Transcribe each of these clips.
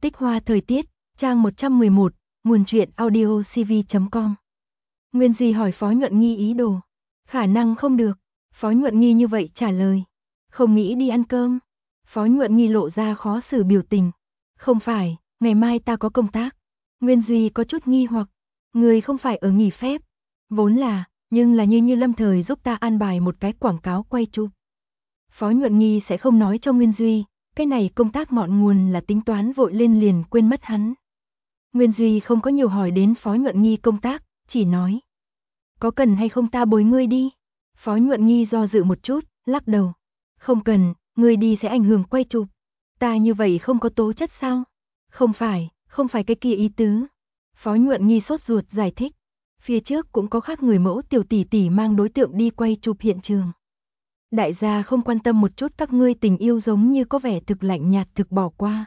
Tích hoa thời tiết, trang 111, nguồn truyện audio cv.com. Nguyên Duy hỏi Phó Nhuận Nghi ý đồ. Khả năng không được. Phó Nhuận Nghi như vậy trả lời. Không nghĩ đi ăn cơm. Phó Nhuận Nghi lộ ra khó xử biểu tình. Không phải, ngày mai ta có công tác. Nguyên Duy có chút nghi hoặc. Người không phải ở nghỉ phép. Vốn là, nhưng là như lâm thời giúp ta an bài một cái quảng cáo quay chụp. Phó Nhuận Nghi sẽ không nói cho Nguyên Duy. Cái này công tác ngọn nguồn là tính toán vội lên liền quên mất hắn. Nguyên Duy không có nhiều hỏi đến Phó Nhuận Nghi công tác, chỉ nói. Có cần hay không ta bồi ngươi đi? Phó Nhuận Nghi do dự một chút, lắc đầu. Không cần, ngươi đi sẽ ảnh hưởng quay chụp. Ta như vậy không có tố chất sao? Không phải cái kia ý tứ. Phó Nhuận Nghi sốt ruột giải thích. Phía trước cũng có khác người mẫu tiểu tỷ tỷ mang đối tượng đi quay chụp hiện trường. Đại gia không quan tâm một chút các ngươi tình yêu giống như có vẻ thực lạnh nhạt thực bỏ qua.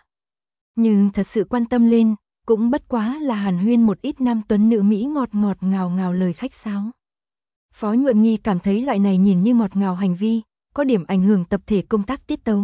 Nhưng thật sự quan tâm lên, cũng bất quá là hàn huyên một ít nam tuấn nữ Mỹ ngọt ngào ngào lời khách sáo. Phó Nhuận Nghi cảm thấy loại này nhìn như ngọt ngào hành vi, có điểm ảnh hưởng tập thể công tác tiết tấu.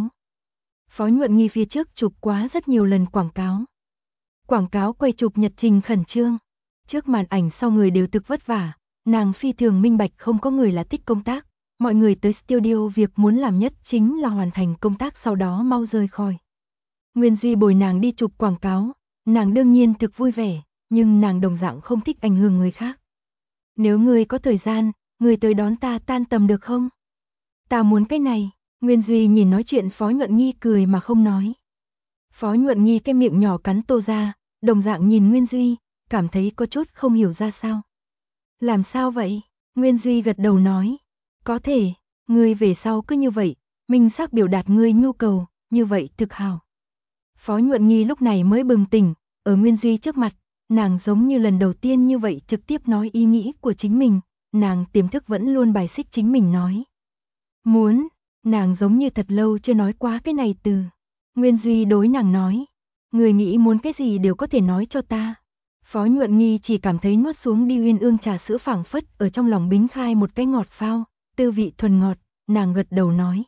Phó Nhuận Nghi phía trước chụp quá rất nhiều lần quảng cáo. Quảng cáo quay chụp nhật trình khẩn trương. Trước màn ảnh sau người đều thực vất vả, nàng phi thường minh bạch không có người là thích công tác. Mọi người tới studio việc muốn làm nhất chính là hoàn thành công tác sau đó mau rời khỏi. Nguyên Duy bồi nàng đi chụp quảng cáo, nàng đương nhiên thực vui vẻ, nhưng nàng đồng dạng không thích ảnh hưởng người khác. Nếu ngươi có thời gian, ngươi tới đón ta tan tầm được không? Ta muốn cái này, Nguyên Duy nhìn nói chuyện Phó Nhuận Nghi cười mà không nói. Phó Nhuận Nghi cái miệng nhỏ cắn tô ra, đồng dạng nhìn Nguyên Duy, cảm thấy có chút không hiểu ra sao. Làm sao vậy? Nguyên Duy gật đầu nói. Có thể, ngươi về sau cứ như vậy, minh xác biểu đạt ngươi nhu cầu, như vậy thực hào. Phó Nhuận Nghi lúc này mới bừng tỉnh, ở Nguyên Duy trước mặt, nàng giống như lần đầu tiên như vậy trực tiếp nói ý nghĩ của chính mình, nàng tiềm thức vẫn luôn bài xích chính mình nói. Muốn, nàng giống như thật lâu chưa nói quá cái này từ. Nguyên Duy đối nàng nói, người nghĩ muốn cái gì đều có thể nói cho ta. Phó Nhuận Nghi chỉ cảm thấy nuốt xuống đi uyên ương trà sữa phảng phất ở trong lòng bính khai một cái ngọt phao, tư vị thuần ngọt, nàng gật đầu nói.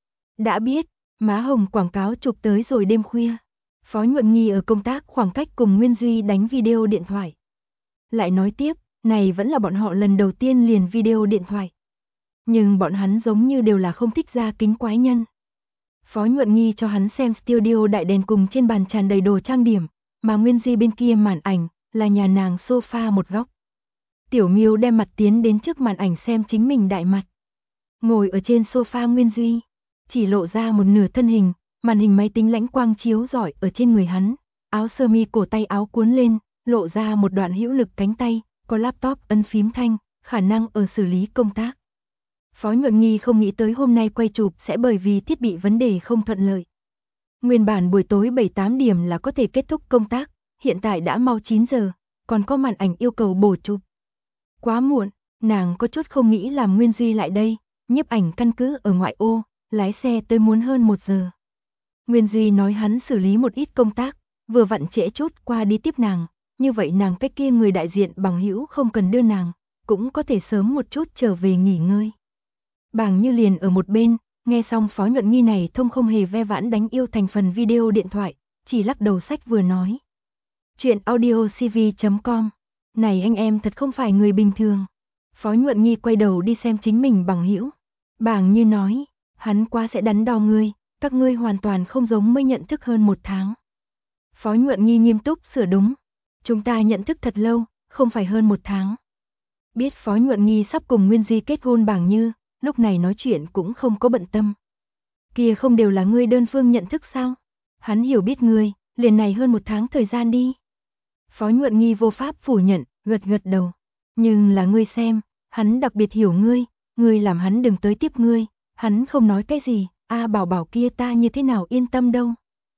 Đã biết, má hồng quảng cáo chụp tới rồi đêm khuya. Phó Nhuận Nghi ở công tác khoảng cách cùng Nguyên Duy đánh video điện thoại. Lại nói tiếp, này vẫn là bọn họ lần đầu tiên liền video điện thoại. Nhưng bọn hắn giống như đều là không thích ra kính quái nhân. Phó Nhuận Nghi cho hắn xem studio đại đèn cùng trên bàn tràn đầy đồ trang điểm, mà Nguyên Duy bên kia màn ảnh là nhà nàng sofa một góc. Tiểu Miêu đem mặt tiến đến trước màn ảnh xem chính mình đại mặt. Ngồi ở trên sofa Nguyên Duy, chỉ lộ ra một nửa thân hình, màn hình máy tính lãnh quang chiếu rọi ở trên người hắn, áo sơ mi cổ tay áo cuốn lên, lộ ra một đoạn hữu lực cánh tay, có laptop ấn phím thanh, khả năng ở xử lý công tác. Phó Nhuận Nghi không nghĩ tới hôm nay quay chụp sẽ bởi vì thiết bị vấn đề không thuận lợi. Nguyên bản buổi tối 7-8 điểm là có thể kết thúc công tác, hiện tại đã mau 9 giờ, còn có màn ảnh yêu cầu bổ chụp. Quá muộn, nàng có chút không nghĩ làm Nguyên Duy lại đây, nhiếp ảnh căn cứ ở ngoại ô, lái xe tới muốn hơn 1 giờ. Nguyên Duy nói hắn xử lý một ít công tác, vừa vặn trễ chút qua đi tiếp nàng, như vậy nàng cách kia người đại diện bằng hữu không cần đưa nàng, cũng có thể sớm một chút trở về nghỉ ngơi. Bàng Như liền ở một bên, nghe xong Phó Nhuận Nghi này thông không hề ve vãn đánh yêu thành phần video điện thoại, chỉ lắc đầu sách vừa nói. Chuyện audio cv.com. Này anh em thật không phải người bình thường. Phó Nhuận Nghi quay đầu đi xem chính mình bằng hữu. Bàng Như nói, hắn quá sẽ đắn đo ngươi, các ngươi hoàn toàn không giống mới nhận thức hơn 1 tháng. Phó Nhuận Nghi nghiêm túc sửa đúng. Chúng ta nhận thức thật lâu, không phải hơn 1 tháng. Biết Phó Nhuận Nghi sắp cùng Nguyên Duy kết hôn Bàng Như, lúc này nói chuyện cũng không có bận tâm. Kia không đều là ngươi đơn phương nhận thức sao? Hắn hiểu biết ngươi, liền này hơn 1 tháng thời gian đi. Phó Nhuận Nghi vô pháp phủ nhận, gật đầu. Nhưng là ngươi xem, hắn đặc biệt hiểu ngươi làm hắn đừng tới tiếp ngươi, hắn không nói cái gì, bảo bảo kia ta như thế nào yên tâm đâu.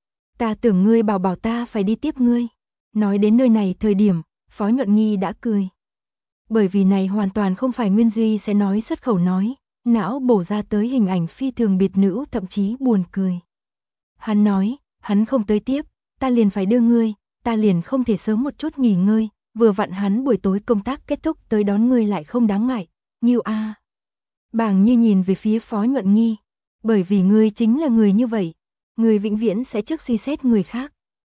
Ta tưởng ngươi bảo bảo ta phải đi tiếp ngươi. Nói đến nơi này thời điểm, Phó Nhuận Nghi đã cười. Bởi vì này hoàn toàn không phải Nguyên Duy sẽ nói xuất khẩu nói, não bổ ra tới hình ảnh phi thường biệt nữ thậm chí buồn cười. Hắn nói, hắn không tới tiếp, ta liền phải đưa ngươi, ta liền không thể sớm một chút nghỉ ngơi, vừa vặn hắn buổi tối công tác kết thúc tới đón ngươi lại không đáng ngại, Nghiêu a. Bàng Như nhìn về phía Phó Nhuận Nghi, bởi vì ngươi chính là người như vậy, ngươi vĩnh viễn sẽ trước suy xét người khác.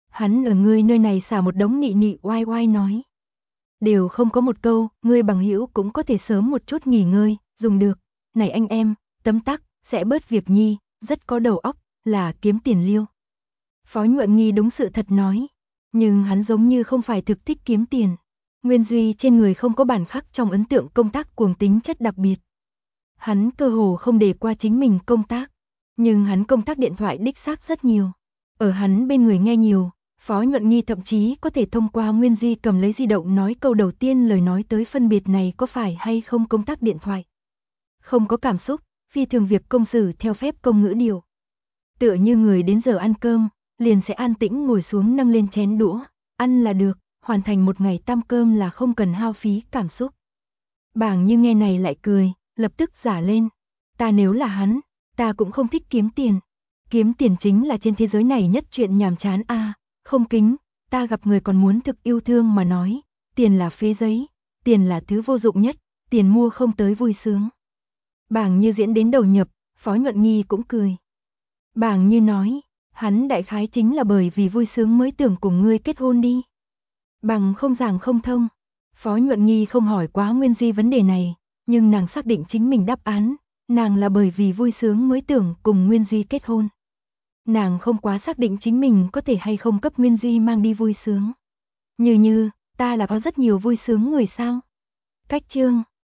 Hắn ở ngươi nơi này xả một đống nị nị oai oai nói. Đều không có một câu, ngươi bằng hữu cũng có thể sớm một chút nghỉ ngơi, dùng được. Này anh em, tấm tắc, sẽ bớt việc nhi, rất có đầu óc, là kiếm tiền liêu. Phó Nhuận Nghi đúng sự thật nói, nhưng hắn giống như không phải thực thích kiếm tiền. Nguyên Duy trên người không có bản khắc trong ấn tượng công tác cuồng tính chất đặc biệt. Hắn cơ hồ không để qua chính mình công tác, nhưng hắn công tác điện thoại đích xác rất nhiều. Ở hắn bên người nghe nhiều, Phó Nhuận Nghi thậm chí có thể thông qua Nguyên Duy cầm lấy di động nói câu đầu tiên lời nói tới phân biệt này có phải hay không công tác điện thoại. Không có cảm xúc, phi thường việc công xử theo phép công ngữ điều. Tựa như người đến giờ ăn cơm, liền sẽ an tĩnh ngồi xuống nâng lên chén đũa, ăn là được, hoàn thành một ngày tam cơm là không cần hao phí cảm xúc. Bàng Như nghe này lại cười, lập tức giả lên. Ta nếu là hắn, ta cũng không thích kiếm tiền. Kiếm tiền chính là trên thế giới này nhất chuyện nhàm chán a. Không kính, ta gặp người còn muốn thực yêu thương mà nói, tiền là phế giấy, tiền là thứ vô dụng nhất, tiền mua không tới vui sướng. Bàng Như diễn đến đầu nhập, Phó Nhuận Nghi cũng cười. Bàng Như nói, hắn đại khái chính là bởi vì vui sướng mới tưởng cùng ngươi kết hôn đi. Bằng không giảng không thông. Phó Nhuận Nghi không hỏi quá Nguyên Duy vấn đề này, nhưng nàng xác định chính mình đáp án, nàng là bởi vì vui sướng mới tưởng cùng Nguyên Duy kết hôn. Nàng không quá xác định chính mình có thể hay không cấp Nguyên Duy mang đi vui sướng. Như ta là có rất nhiều vui sướng người sao. Cách chương